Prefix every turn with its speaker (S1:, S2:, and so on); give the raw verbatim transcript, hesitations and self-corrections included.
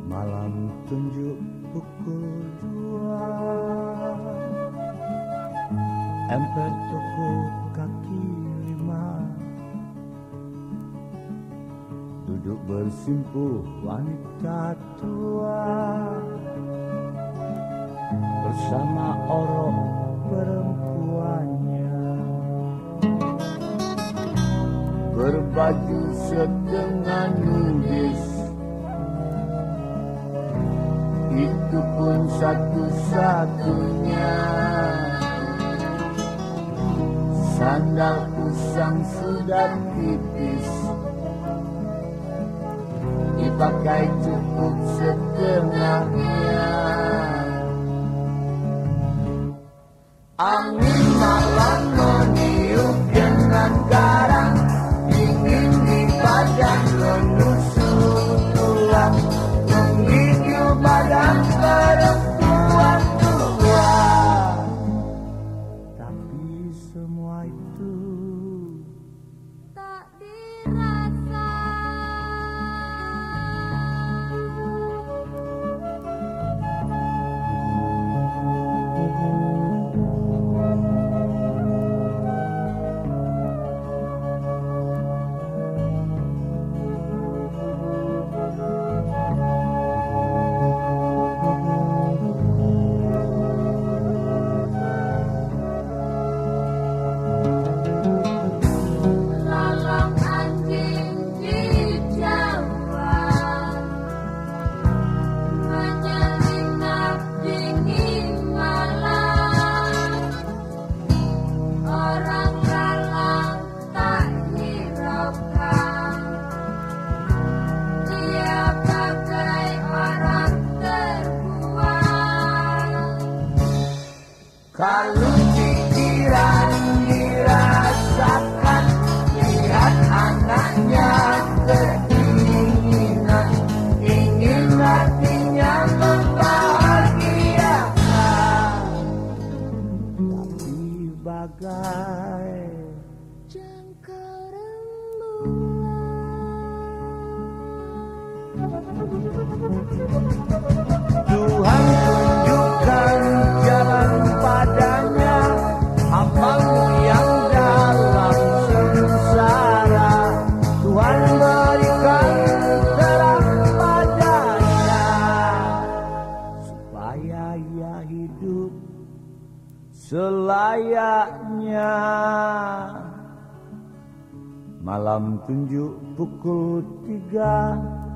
S1: Malam tunjuk pukul dua, emper toko kaki lima, duduk bersimpuh wanita tua bersama orang perempuannya, berbaju setengah nudis. Itu pun satu-satunya. Sandal usang sudah tipis, dipakai cukup setengahnya. Angin malam meniup dengan garang, dingin di badan menusuk tulang, menggigil badan perempuan tua. Tapi semua itu
S2: tak dirasa.
S1: kalau pikiran dirasakan, lihat anaknya keinginan, ingin hatinya membahagiakan, tapi bagai
S2: Jangkau
S1: Tuhan tunjukkan jalan padanya, hambamu yang dalam sengsara. Tuhan berikan terang padanya, supaya ia hidup selayaknya. Malam tunjuk pukul tiga,